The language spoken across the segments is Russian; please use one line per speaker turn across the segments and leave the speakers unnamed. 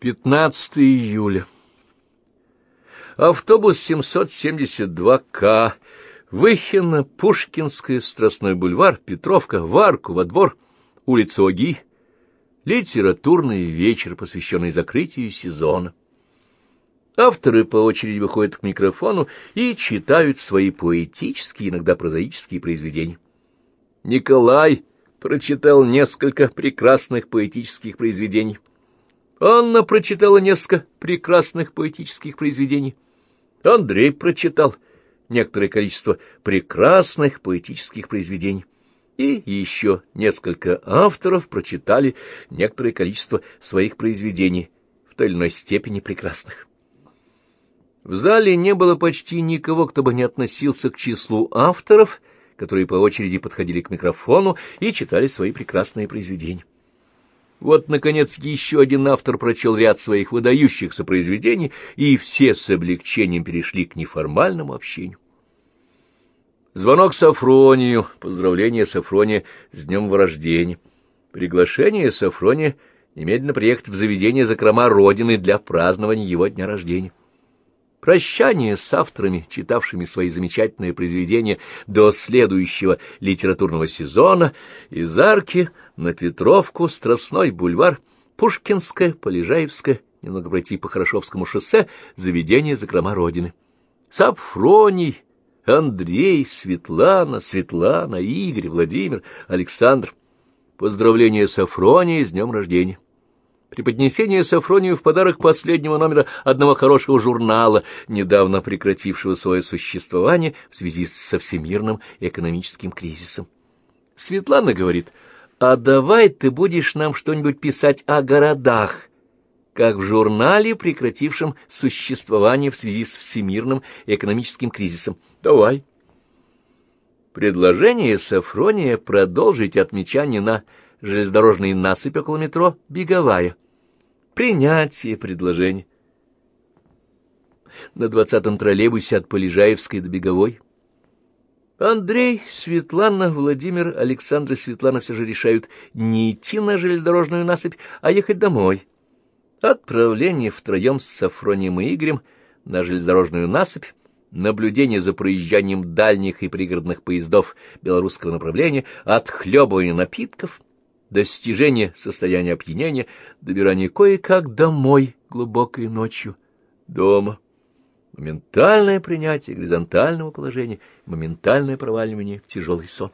15 июля. Автобус 772К. Выхино, Пушкинская, Страстной бульвар, Петровка, в Арку, во двор, улица Оги. Литературный вечер, посвященный закрытию сезона. Авторы по очереди выходят к микрофону и читают свои поэтические, иногда прозаические произведения. Николай прочитал несколько прекрасных поэтических произведений. Анна прочитала несколько прекрасных поэтических произведений. Андрей прочитал некоторое количество прекрасных поэтических произведений. И еще несколько авторов прочитали некоторое количество своих произведений, в той или иной степени прекрасных. В зале не было почти никого, кто бы не относился к числу авторов, которые по очереди подходили к микрофону и читали свои прекрасные произведения. Вот, наконец, еще один автор прочел ряд своих выдающихся произведений, и все с облегчением перешли к неформальному общению. Звонок Софронию, поздравление Софрония с днем его рождения, приглашение Софрония немедленно приехать в заведение закрома Родины для празднования его дня рождения. Прощание с авторами, читавшими свои замечательные произведения до следующего литературного сезона, из Арки на Петровку, Страстной бульвар, Пушкинская, Полежаевская, немного пройти по Хорошевскому шоссе, заведение закрома Родины. Сафроний, Андрей, Светлана, Игорь, Владимир, Александр. Поздравление Сафрония с днем рождения. Преподнесение Софронию в подарок последнего номера одного хорошего журнала, недавно прекратившего свое существование в связи со всемирным экономическим кризисом. Светлана говорит: «А давай ты будешь нам что-нибудь писать о городах, как в журнале, прекратившем существование в связи с всемирным экономическим кризисом. Давай». Предложение Софрония продолжить отмечание на железнодорожной насыпи около метро Беговая. Принятие предложения. На 20-м троллейбусе от Полежаевской до Беговой. Андрей, Светлана, Владимир, Александр и Светлана все же решают не идти на железнодорожную насыпь, а ехать домой. Отправление втроем с Софронием и Игорем на железнодорожную насыпь, наблюдение за проезжанием дальних и пригородных поездов белорусского направления, отхлебывание напитков, достижение состояния опьянения, добирание кое-как домой глубокой ночью, дома, моментальное принятие горизонтального положения, моментальное проваливание в тяжелый сон.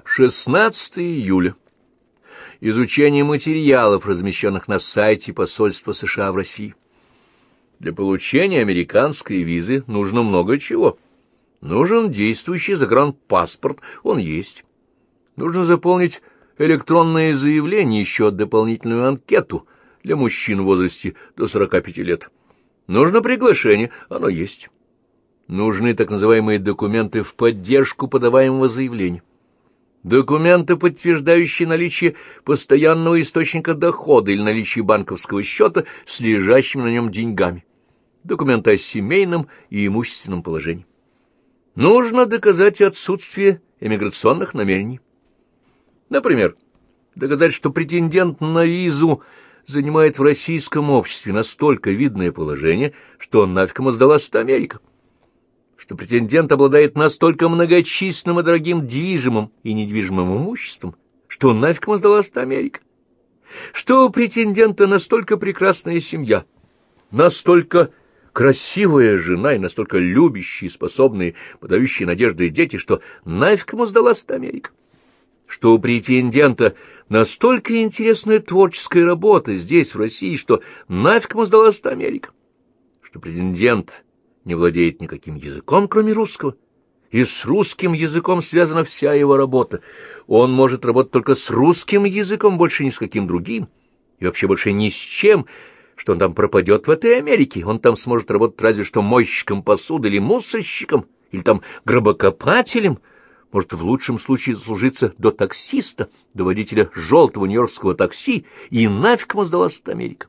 16 июля. Изучение материалов, размещенных на сайте посольства США в России. Для получения американской визы нужно много чего. Нужен действующий загранпаспорт, он есть. Нужно заполнить электронное заявление, еще дополнительную анкету для мужчин в возрасте до 45 лет. Нужно приглашение, оно есть. Нужны так называемые документы в поддержку подаваемого заявления. Документы, подтверждающие наличие постоянного источника дохода или наличие банковского счета с лежащими на нем деньгами. Документы о семейном и имущественном положении. Нужно доказать отсутствие эмиграционных намерений. Например, доказать, что претендент на визу занимает в российском обществе настолько видное положение, что нафиг ему сдалась Америка, что претендент обладает настолько многочисленным и дорогим движимым и недвижимым имуществом, что нафиг ему сдалась Америка, что у претендента настолько прекрасная семья, настолько красивая жена и настолько любящие, способные, подающие надежды дети, что нафиг ему сдалась Америка, что у претендента настолько интересная творческая работа здесь, в России, что нафиг ему сдалась Америка, что претендент не владеет никаким языком, кроме русского, и с русским языком связана вся его работа. Он может работать только с русским языком, больше ни с каким другим, и вообще больше ни с чем, что он там пропадет в этой Америке. Он там сможет работать разве что мойщиком посуды или мусорщиком, или там гробокопателем, может в лучшем случае служиться до таксиста, до водителя желтого нью-йоркского такси, и нафиг ему сдалась эта Америка.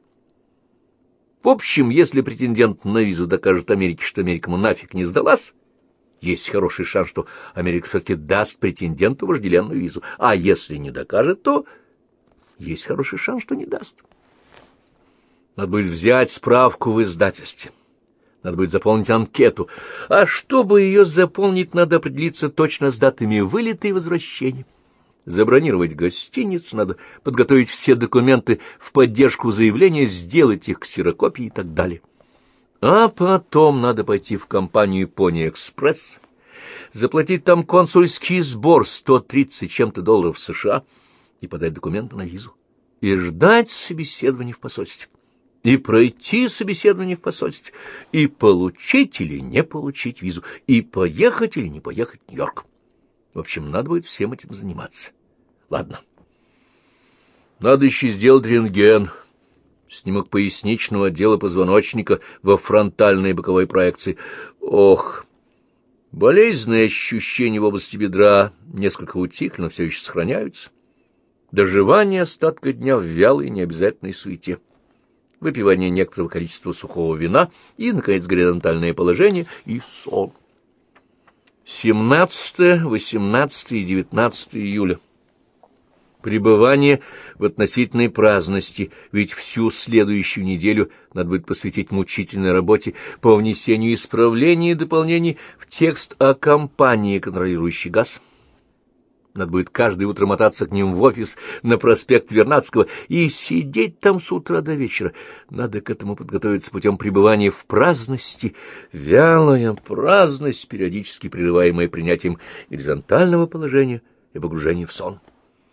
В общем, если претендент на визу докажет Америке, что Америка ему нафиг не сдалась, есть хороший шанс, что Америка все-таки даст претенденту вожделенную визу, а если не докажет, то есть хороший шанс, что не даст. Надо будет взять справку в издательстве. Надо будет заполнить анкету. А чтобы ее заполнить, надо определиться точно с датами вылета и возвращения. Забронировать гостиницу, надо подготовить все документы в поддержку заявления, сделать их ксерокопии и так далее. А потом надо пойти в компанию «Пони-экспресс», заплатить там консульский сбор 130 чем-то долларов США и подать документы на визу. И ждать собеседования в посольстве. И пройти собеседование в посольстве. И получить или не получить визу. И поехать или не поехать в Нью-Йорк. В общем, надо будет всем этим заниматься. Ладно. Надо еще сделать рентген. Снимок поясничного отдела позвоночника во фронтальной и боковой проекции. Ох! Болезненные ощущения в области бедра несколько утихли, но все еще сохраняются. Доживание остатка дня в вялой и необязательной суете. Выпивание некоторого количества сухого вина и, наконец, горизонтальное положение и сон. 17, 18 и 19 июля. Пребывание в относительной праздности, ведь всю следующую неделю надо будет посвятить мучительной работе по внесению исправлений и дополнений в текст о компании, контролирующей газ. Надо будет каждое утро мотаться к ним в офис на проспект Вернадского и сидеть там с утра до вечера. Надо к этому подготовиться путем пребывания в праздности. Вялая праздность, периодически прерываемая принятием горизонтального положения и погружением в сон.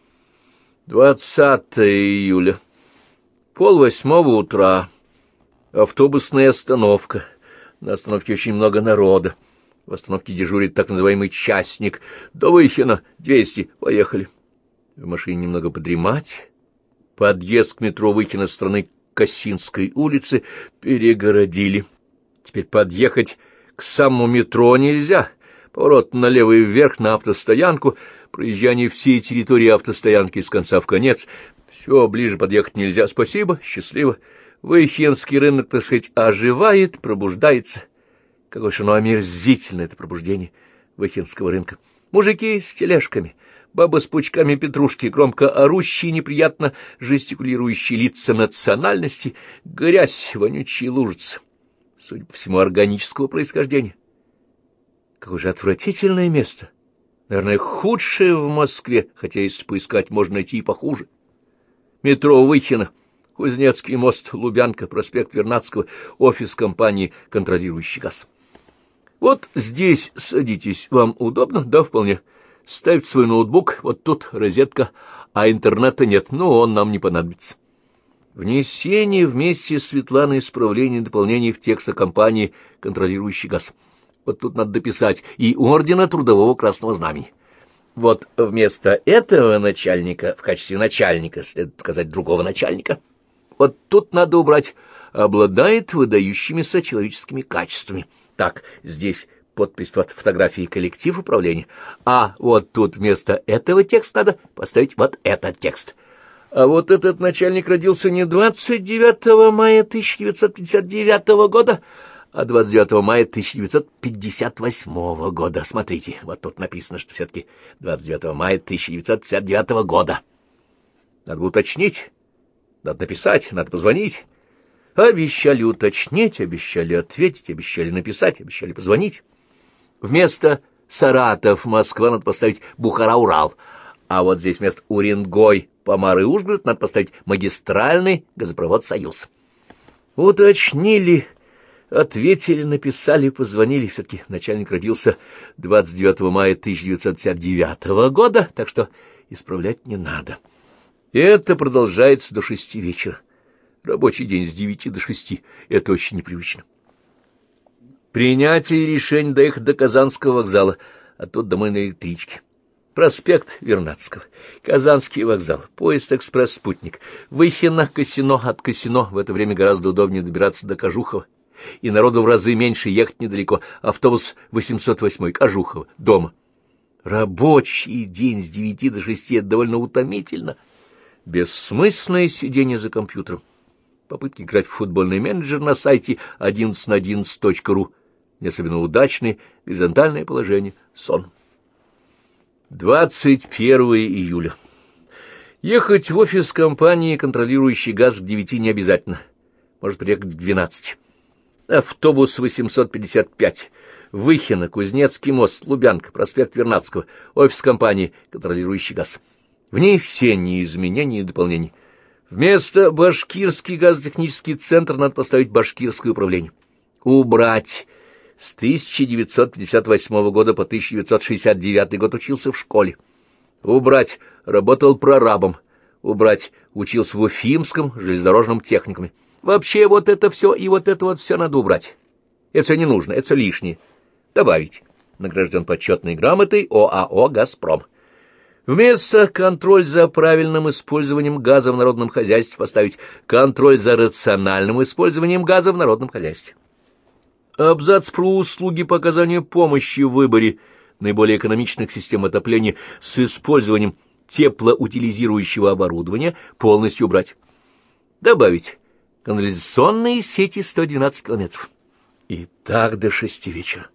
20 июля. 7:30 утра. Автобусная остановка. На остановке очень много народа. В остановке дежурит так называемый частник. До Выхина 200. Поехали. В машине немного подремать. Подъезд к метро Выхина с стороны Косинской улицы перегородили. Теперь подъехать к самому метро нельзя. Поворот налево и вверх на автостоянку. Проезжание всей территории автостоянки с конца в конец. Все, ближе подъехать нельзя. Спасибо, счастливо. Выхинский рынок, так сказать, оживает, пробуждается. Какое же оно омерзительное, это пробуждение Выхинского рынка. Мужики с тележками, бабы с пучками петрушки, громко орущие, неприятно жестикулирующие лица национальности, грязь, вонючие лужицы, судя по всему, органического происхождения. Какое же отвратительное место. Наверное, худшее в Москве, хотя если поискать, можно найти и похуже. Метро Выхино, Кузнецкий мост, Лубянка, проспект Вернадского, офис компании, контролирующий газ. Вот здесь садитесь. Вам удобно? Да, вполне. Ставьте свой ноутбук, вот тут розетка, а интернета нет, но он нам не понадобится. Внесение вместе с Светланой исправлений и дополнений в текст о компании, контролирующий газ. Вот тут надо дописать и ордена Трудового Красного Знамени. Вот вместо этого начальника, в качестве начальника, следует указать другого начальника. Вот тут надо убрать «обладает выдающимися человеческими качествами». Так, здесь подпись под фотографией коллектив управления. А вот тут вместо этого текста надо поставить вот этот текст. А вот этот начальник родился не 29 мая 1959 года, а 29 мая 1958 года. Смотрите, вот тут написано, что все-таки 29 мая 1959 года. Надо уточнить, надо написать, надо позвонить. Обещали уточнить, обещали ответить, обещали написать, обещали позвонить. Вместо Саратов, Москва надо поставить Бухара-Урал. А вот здесь вместо Уренгой, Помар и Ужгород надо поставить магистральный газопровод «Союз». Уточнили, ответили, написали, позвонили. Все-таки начальник родился 29 мая 1959 года, так что исправлять не надо. И это продолжается до 6 вечера. Рабочий день с 9 до 6. Это очень непривычно. Принятие решения доехать до Казанского вокзала, а тут домой на электричке. Проспект Вернадского, Казанский вокзал, поезд «Экспресс-спутник», Выхино, Косино, от Косино в это время гораздо удобнее добираться до Кожухова, и народу в разы меньше, ехать недалеко, автобус 808, Кожухова, дома. Рабочий день с 9 до 6 — это довольно утомительно. Бессмысленное сидение за компьютером. Попытки играть в футбольный менеджер на сайте 11на11.ru, не особенно удачный, горизонтальное положение, сон. 21 июля. Ехать в офис компании, контролирующей газ, к 9 не обязательно. может приехать к 12. Автобус 855. Выхино, Кузнецкий мост, Лубянка, проспект Вернадского, офис компании, контролирующий газ. Внесение изменений и дополнений. Вместо Башкирский газотехнический центр надо поставить Башкирское управление. Убрать. С 1958 года по 1969 год учился в школе. Убрать. Работал прорабом. Убрать. Учился в Уфимском железнодорожном техникуме. Вообще вот это все и вот это вот все надо убрать. Это все не нужно, это все лишнее. Добавить. Награжден почетной грамотой ОАО «Газпром». Вместо «контроль за правильным использованием газа в народном хозяйстве» поставить «контроль за рациональным использованием газа в народном хозяйстве». Абзац про услуги по оказанию помощи в выборе наиболее экономичных систем отопления с использованием теплоутилизирующего оборудования полностью убрать. Добавить канализационные сети 112 километров. И так до 6 вечера.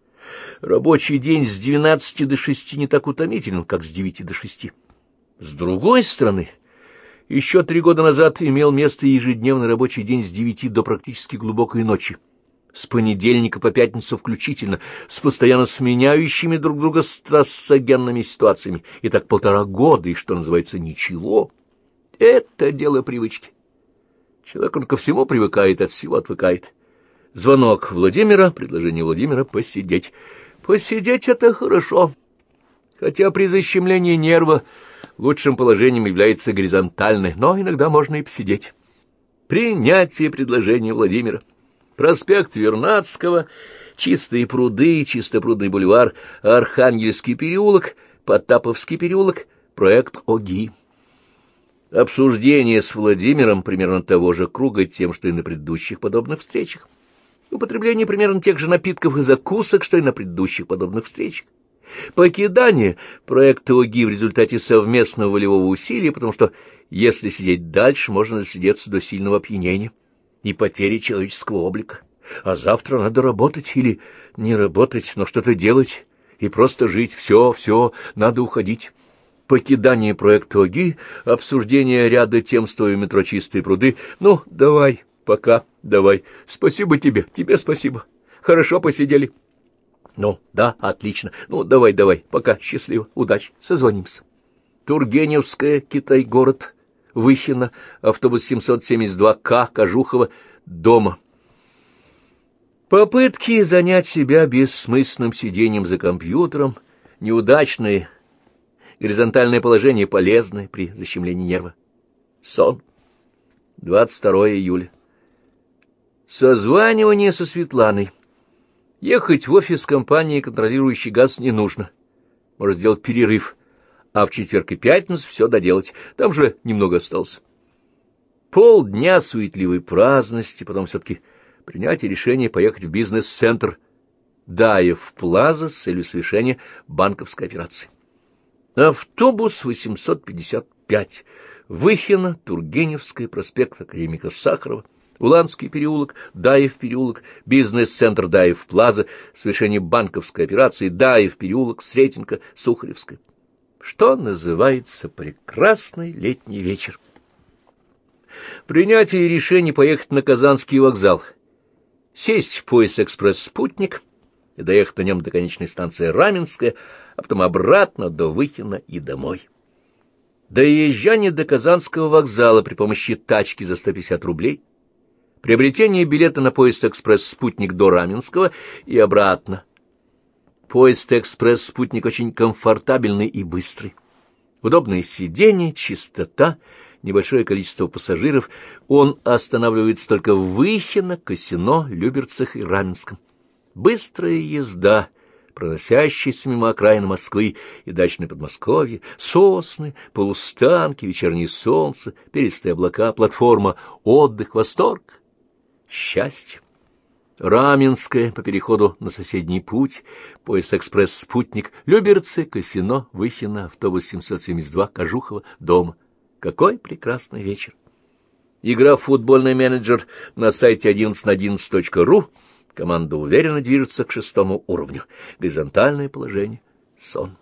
Рабочий день с 12 до 6 не так утомителен, как с 9 до 6. С другой стороны, еще 3 года назад имел место ежедневный рабочий день с 9 до практически глубокой ночи, с понедельника по пятницу включительно, с постоянно сменяющими друг друга стрессогенными ситуациями, и так 1,5 года, и, что называется, ничего. Это дело привычки. Человек, он ко всему привыкает, от всего отвыкает. Звонок Владимира, предложение Владимира посидеть. Посидеть — это хорошо, хотя при защемлении нерва лучшим положением является горизонтальное, но иногда можно и посидеть. Принятие предложения Владимира. Проспект Вернадского, Чистые пруды, Чистопрудный бульвар, Архангельский переулок, Потаповский переулок, проект ОГИ. Обсуждение с Владимиром примерно того же круга тем, что и на предыдущих подобных встречах. Употребление примерно тех же напитков и закусок, что и на предыдущих подобных встречах. Покидание проекта ОГИ в результате совместного волевого усилия, потому что, если сидеть дальше, можно засидеться до сильного опьянения и потери человеческого облика. А завтра надо работать или не работать, но что-то делать и просто жить. Все, надо уходить. Покидание проекта ОГИ, обсуждение ряда тем, стоя в метро «Чистые пруды». Ну, давай, пока, давай. Спасибо тебе спасибо. Хорошо посидели. Ну, да, отлично. Ну, давай, пока, счастливо, удачи, созвонимся. Тургеневская, Китай-город, Выхино, автобус 772К, Кожухово, дома. Попытки занять себя бессмысленным сидением за компьютером, неудачные. Горизонтальное положение полезное при защемлении нерва. Сон. 22 июля. Созванивание со Светланой. Ехать в офис компании, контролирующей газ, не нужно. Можно сделать перерыв, а в четверг и пятницу все доделать. Там же немного осталось. Полдня суетливой праздности, потом все-таки принять решение поехать в бизнес-центр Даев Плаза с целью совершения банковской операции. Автобус 855. Выхино, Тургеневская, проспект Академика Сахарова, Уланский переулок, Даев переулок, бизнес-центр Даев Плаза, совершение банковской операции, Даев переулок, Сретенка, Сухаревская. Что называется прекрасный летний вечер. Принятие решения поехать на Казанский вокзал, сесть в поезд «Экспресс-спутник» и доехать на нем до конечной станции Раменская, а потом обратно до Выхина и домой. Доезжание до Казанского вокзала при помощи тачки за 150 рублей, приобретение билета на поезд «Экспресс-спутник» до Раменского и обратно. Поезд «Экспресс-спутник» очень комфортабельный и быстрый. Удобные сиденья, чистота, небольшое количество пассажиров. Он останавливается только в Выхино, Косино, Люберцах и Раменском. Быстрая езда, проносящаяся мимо окраин Москвы и дачное Подмосковье, сосны, полустанки, вечернее солнце, перистые облака, платформа, отдых, восторг, счастье. Раменское по переходу на соседний путь, поезд «Экспресс-спутник», Люберцы, Косино, Выхино, автобус 772, Кожухово, дома. Какой прекрасный вечер! Игра в футбольный менеджер на сайте 11на11.ru. Команда уверенно движется к 6-му уровню. Горизонтальное положение. Сон.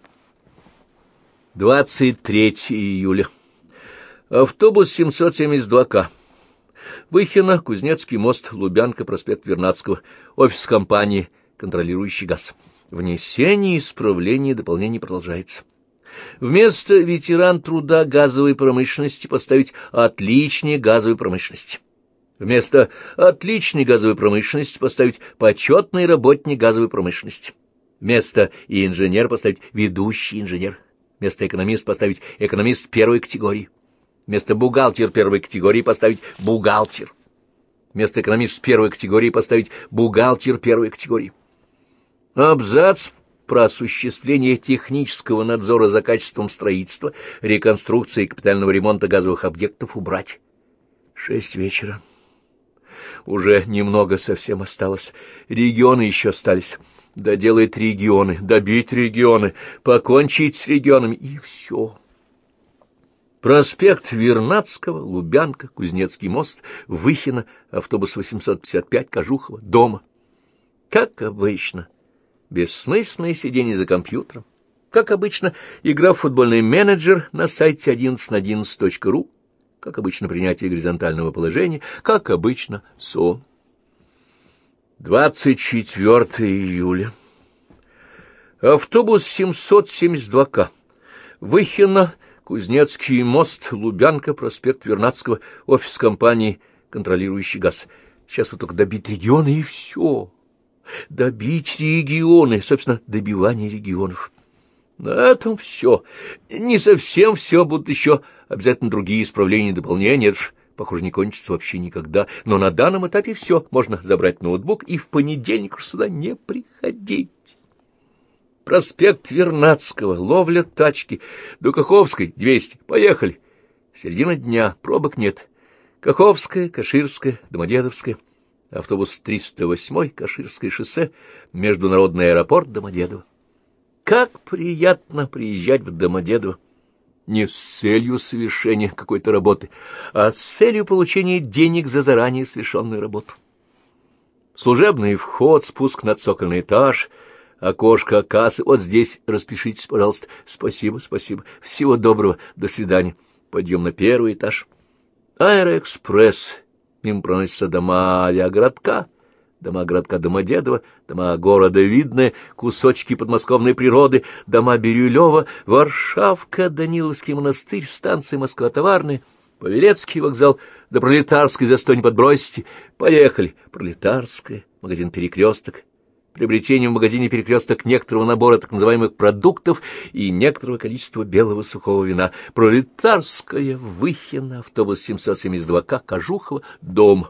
23 июля. Автобус 772К. Выхино, Кузнецкий мост, Лубянка, проспект Вернадского, офис компании, контролирующий газ. Внесение исправлений и дополнений продолжается. Вместо ветеран труда газовой промышленности поставить отличник газовой промышленности. Вместо отличной газовой промышленности поставить почетный работник газовой промышленности. Вместо инженер поставить ведущий инженер. Вместо экономист поставить экономист первой категории. Вместо бухгалтер первой категории поставить бухгалтер. Вместо экономист первой категории поставить бухгалтер первой категории. Абзац про осуществление технического надзора за качеством строительства, реконструкции и капитального ремонта газовых объектов убрать. 6 вечера. Уже немного совсем осталось. Регионы еще остались. Доделать регионы, добить регионы, покончить с регионами, и все. Проспект Вернадского, Лубянка, Кузнецкий мост, Выхино, автобус 855, Кожухова, дома. Как обычно, бессмысленное сидение за компьютером. Как обычно, игра в футбольный менеджер на сайте 1111.ru. Как обычно, принятие горизонтального положения. Как обычно, сон. 24 июля. Автобус 772К. Выхино, Кузнецкий мост, Лубянка, проспект Вернадского, офис компании, контролирующий газ. Сейчас вот только добить регионы, и все. Добить регионы, собственно, добивание регионов. На этом все. Не совсем все, будут еще обязательно другие исправления и дополнения. Это ж, похоже, не кончится вообще никогда. Но на данном этапе все. Можно забрать ноутбук и в понедельник уж сюда не приходить. Проспект Вернадского, ловля тачки. До Каховской, 200. Поехали. Середина дня, пробок нет. Каховская, Каширская, Домодедовская. Автобус 308, Каширское шоссе, международный аэропорт Домодедово. Как приятно приезжать в Домодедово. Не с целью совершения какой-то работы, а с целью получения денег за заранее совершенную работу. Служебный вход, спуск на цокольный этаж, окошко кассы. Вот здесь распишитесь, пожалуйста. Спасибо, спасибо. Всего доброго. До свидания. Подъем на первый этаж. Аэроэкспресс. Мимо проносятся дома авиагородка, дома городка Домодедово, дома города Видное, кусочки подмосковной природы, дома Бирюлева, Варшавка, Даниловский монастырь, станция Москва-Товарная, Павелецкий вокзал, до Пролетарской застой не подбросите. Поехали. Пролетарская, магазин «Перекресток». Приобретение в магазине «Перекресток» некоторого набора так называемых продуктов и некоторого количества белого сухого вина. Пролетарская, Выхино, автобус 772К, Кожухова, дом.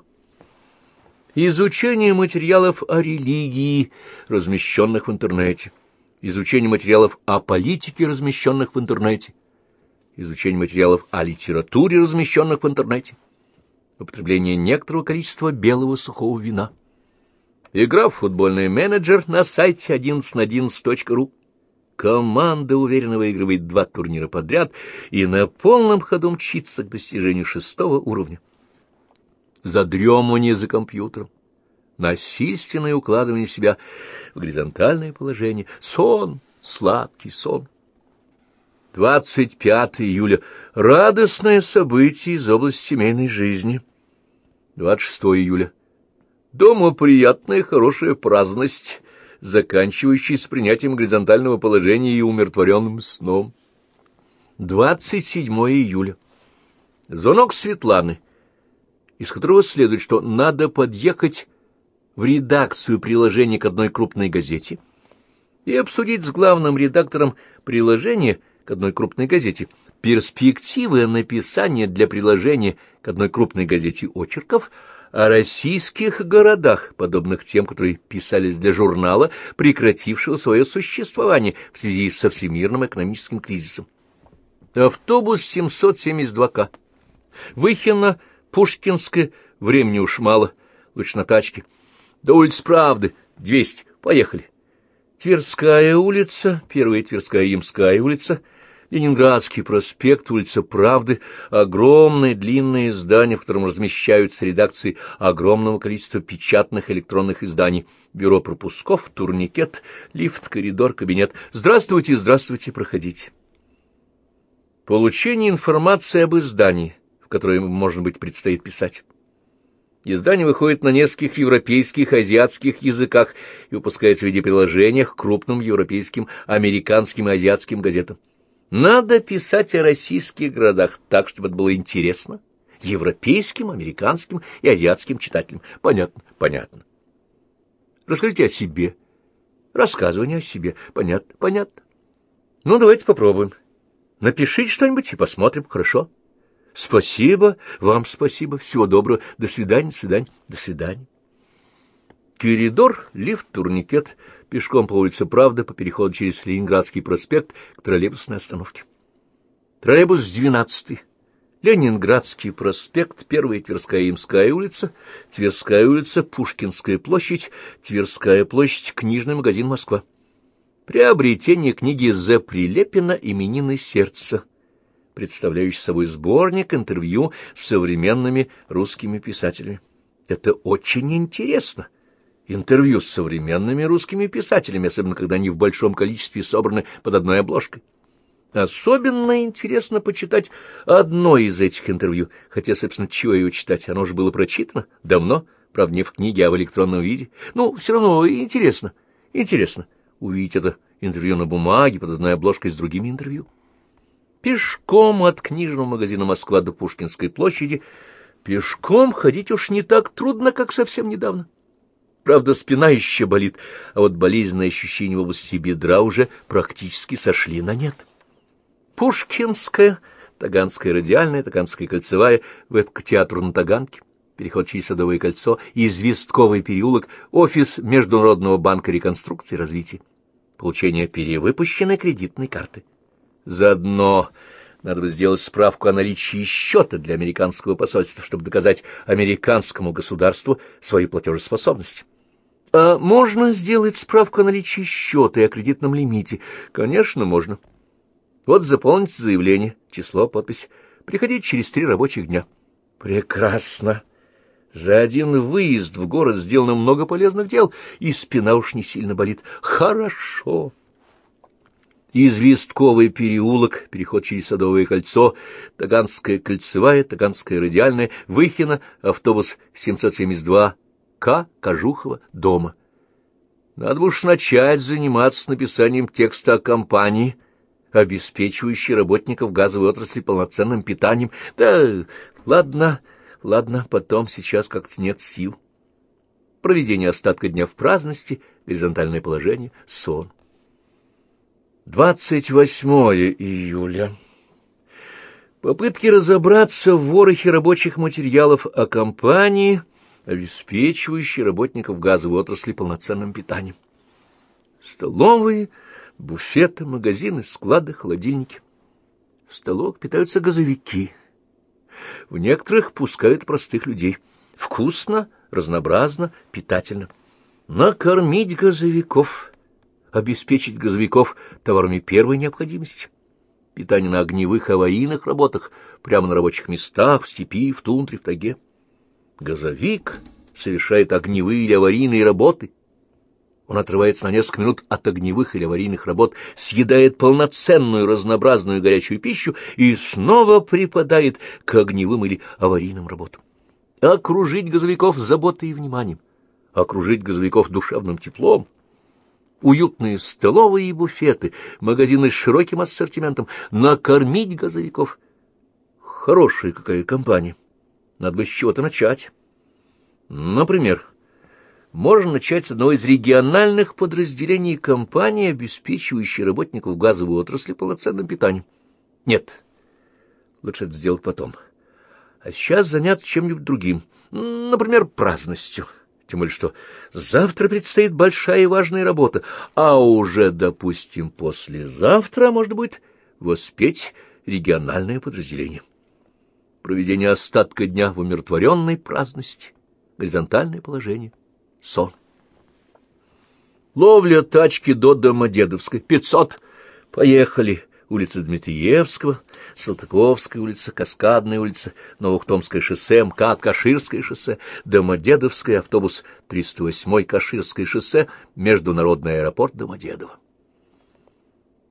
Изучение материалов о религии, размещенных в интернете. Изучение материалов о политике, размещенных в интернете. Изучение материалов о литературе, размещенных в интернете. Употребление некоторого количества белого сухого вина. Игра в футбольный менеджер на сайте 1111.ru. Команда уверенно выигрывает 2 турнира подряд и на полном ходу мчится к достижению 6-го уровня. Задремывание за компьютером, насильственное укладывание себя в горизонтальное положение, сон, сладкий сон. 25 июля. Радостное событие из области семейной жизни. 26 июля. Дома приятная, хорошая праздность, заканчивающаяся принятием горизонтального положения и умиротворенным сном. 27 июля. Звонок Светланы, из которого следует, что надо подъехать в редакцию приложения к одной крупной газете и обсудить с главным редактором приложения к одной крупной газете перспективы написания для приложения к одной крупной газете очерков о российских городах, подобных тем, которые писались для журнала, прекратившего свое существование в связи со всемирным экономическим кризисом. Автобус 772К. Выхино, Пушкинская, времени уж мало, лучше на тачке. До улицы Правды, 200, поехали. Тверская улица, Первая Тверская Ямская улица, Ленинградский проспект, улица Правды, огромное длинное здание, в котором размещаются редакции огромного количества печатных электронных изданий, бюро пропусков, турникет, лифт, коридор, кабинет. Здравствуйте, здравствуйте, проходите. Получение информации об издании, в которое, может быть, предстоит писать. Издание выходит на нескольких европейских, азиатских языках и выпускается в виде приложения к крупным европейским, американским и азиатским газетам. Надо писать о российских городах так, чтобы это было интересно европейским, американским и азиатским читателям. Понятно, понятно. Расскажите о себе. Рассказывание о себе. Понятно, понятно. Ну, давайте попробуем. Напишите что-нибудь и посмотрим, хорошо? Спасибо, вам спасибо, всего доброго, до свидания, до свидания, до свидания. Коридор, лифт, турникет, пешком по улице Правда, по переходу через Ленинградский проспект к троллейбусной остановке. Троллейбус 12-й. Ленинградский проспект, Первая Тверская Ямская улица, Тверская улица, Пушкинская площадь, Тверская площадь, книжный магазин «Москва». Приобретение книги З. Прилепина «Именины сердца», представляющий собой сборник интервью с современными русскими писателями. Это очень интересно. Интервью с современными русскими писателями, особенно когда они в большом количестве собраны под одной обложкой. Особенно интересно почитать одно из этих интервью, хотя, собственно, чего его читать, оно же было прочитано давно, правда, не в книге, а в электронном виде. Ну, все равно интересно, интересно увидеть это интервью на бумаге под одной обложкой с другими интервью. Пешком от книжного магазина «Москва» до Пушкинской площади. Пешком ходить уж не так трудно, как совсем недавно. Правда, спина еще болит, а вот болезненные ощущения в области бедра уже практически сошли на нет. Пушкинская, Таганская радиальная, Таганская кольцевая, ВЭТК-театр на Таганке, переход через Садовое кольцо, Известковый переулок, офис Международного банка реконструкции и развития, получение перевыпущенной кредитной карты. Заодно надо бы сделать справку о наличии счета для американского посольства, чтобы доказать американскому государству свою платежеспособность. А можно сделать справку о наличии счета и о кредитном лимите? Конечно, можно. Вот заполните заявление, число, подпись. Приходите через 3 рабочих дня. Прекрасно. За один выезд в город сделано много полезных дел, и спина уж не сильно болит. Хорошо. Известковый переулок, переход через Садовое кольцо, Таганская кольцевая, Таганская радиальная, Выхино, автобус 772К, Кожухова, дома. Надо бы уж начать заниматься написанием текста о компании, обеспечивающей работников газовой отрасли полноценным питанием. Да, ладно, потом, сейчас как-то нет сил. Проведение остатка дня в праздности, горизонтальное положение, сон. 28 июля. Попытки разобраться в ворохе рабочих материалов о компании, обеспечивающей работников газовой отрасли полноценным питанием. Столовые, буфеты, магазины, склады, холодильники. В столовых питаются газовики. В некоторых пускают простых людей. Вкусно, разнообразно, питательно. Накормить газовиков, обеспечить газовиков товарами первой необходимости. Питание на огневых аварийных работах, прямо на рабочих местах, в степи, в тундре, в тайге. Газовик совершает огневые или аварийные работы. Он отрывается на несколько минут от огневых или аварийных работ, съедает полноценную разнообразную горячую пищу и снова припадает к огневым или аварийным работам. Окружить газовиков заботой и вниманием, окружить газовиков душевным теплом. Уютные столовые и буфеты, магазины с широким ассортиментом, накормить газовиков. Хорошая какая компания. Надо бы с чего-то начать. Например, можно начать с одного из региональных подразделений компании, обеспечивающей работников газовой отрасли полноценным питанием. Нет, лучше это сделать потом. А сейчас заняться чем-нибудь другим, например, праздностью. Тем более, что завтра предстоит большая и важная работа, а уже, допустим, послезавтра можно будет воспеть региональное подразделение. Проведение остатка дня в умиротворенной праздности, горизонтальное положение, сон. Ловля тачки до Домодедовской, 500, поехали. Улица Дмитриевского, Салтыковская улица, Каскадная улица, Новоухтомское шоссе, МКАД, Каширское шоссе, Домодедовское, автобус 308, Каширское шоссе, Международный аэропорт Домодедово.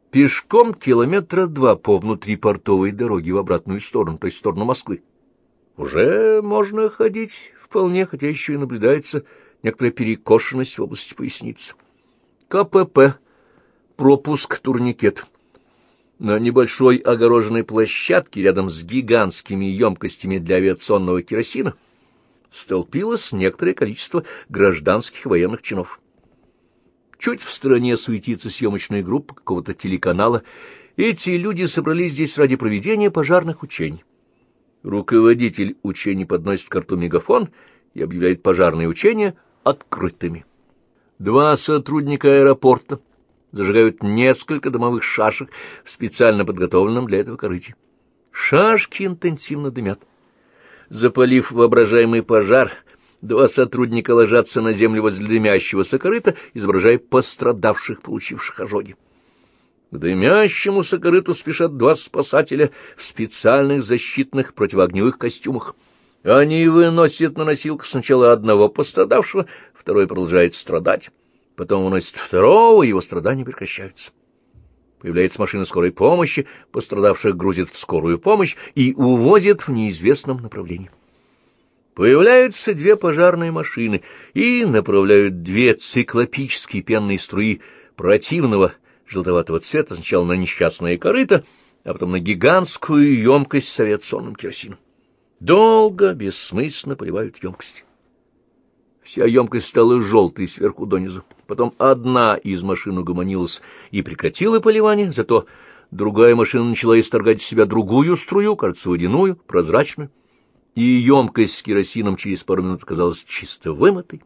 Пешком 2 километра по внутрипортовой дороге в обратную сторону, то есть в сторону Москвы. Уже можно ходить вполне, хотя еще и наблюдается некоторая перекошенность в области поясницы. КПП. Пропуск, турникет. На небольшой огороженной площадке рядом с гигантскими емкостями для авиационного керосина столпилось некоторое количество гражданских и военных чинов. Чуть в стороне суетится съемочная группа какого-то телеканала. Эти люди собрались здесь ради проведения пожарных учений. Руководитель учений подносит к рту мегафон и объявляет пожарные учения открытыми. 2 сотрудника аэропорта зажигают несколько дымовых шашек в специально подготовленном для этого корыте. Шашки интенсивно дымят. Запалив воображаемый пожар, 2 сотрудника ложатся на землю возле дымящегося корыта, изображая пострадавших, получивших ожоги. К дымящемуся корыту спешат 2 спасателя в специальных защитных противоогневых костюмах. Они выносят на носилках сначала одного пострадавшего, второй продолжает страдать. Потом выносят второго, его страдания прекращаются. Появляется машина скорой помощи, пострадавших грузят в скорую помощь и увозят в неизвестном направлении. Появляются 2 пожарные машины и направляют 2 циклопические пенные струи противного желтоватого цвета сначала на несчастное корыто, а потом на гигантскую емкость с авиационным керосином. Долго, бессмысленно поливают емкости. Вся емкость стала желтой сверху донизу. Потом одна из машин угомонилась и прекратила поливание, зато другая машина начала исторгать из себя другую струю, кажется, водяную, прозрачную, и емкость с керосином через пару минут казалась чисто вымытой.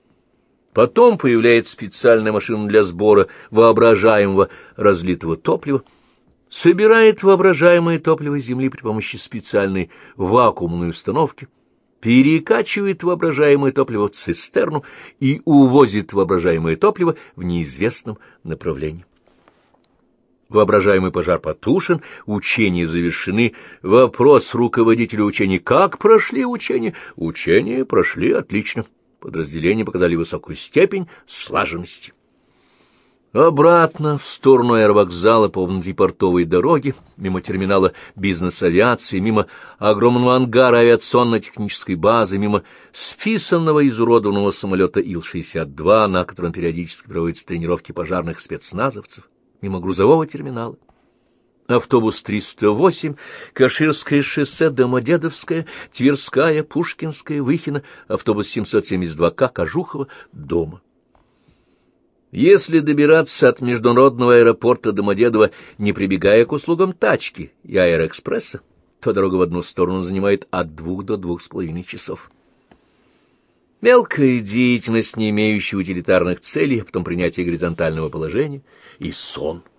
Потом появляется специальная машина для сбора воображаемого разлитого топлива, собирает воображаемое топливо с земли при помощи специальной вакуумной установки, перекачивает воображаемое топливо в цистерну и увозит воображаемое топливо в неизвестном направлении. Воображаемый пожар потушен, учения завершены. Вопрос руководителю учений: как прошли учения? Учения прошли отлично. Подразделения показали высокую степень слаженности. Обратно в сторону аэровокзала по внутрипортовой дороге, мимо терминала бизнес-авиации, мимо огромного ангара авиационно-технической базы, мимо списанного и изуродованного самолета Ил-62, на котором периодически проводятся тренировки пожарных спецназовцев, мимо грузового терминала. Автобус 308, Каширское шоссе, Домодедовское, Тверская, Пушкинская, Выхино, автобус 772К, Кожухово, дома. Если добираться от международного аэропорта Домодедово, не прибегая к услугам тачки и аэроэкспресса, то дорога в одну сторону занимает от 2 до 2,5 часов. Мелкая деятельность, не имеющая утилитарных целей, а потом принятие горизонтального положения и сон —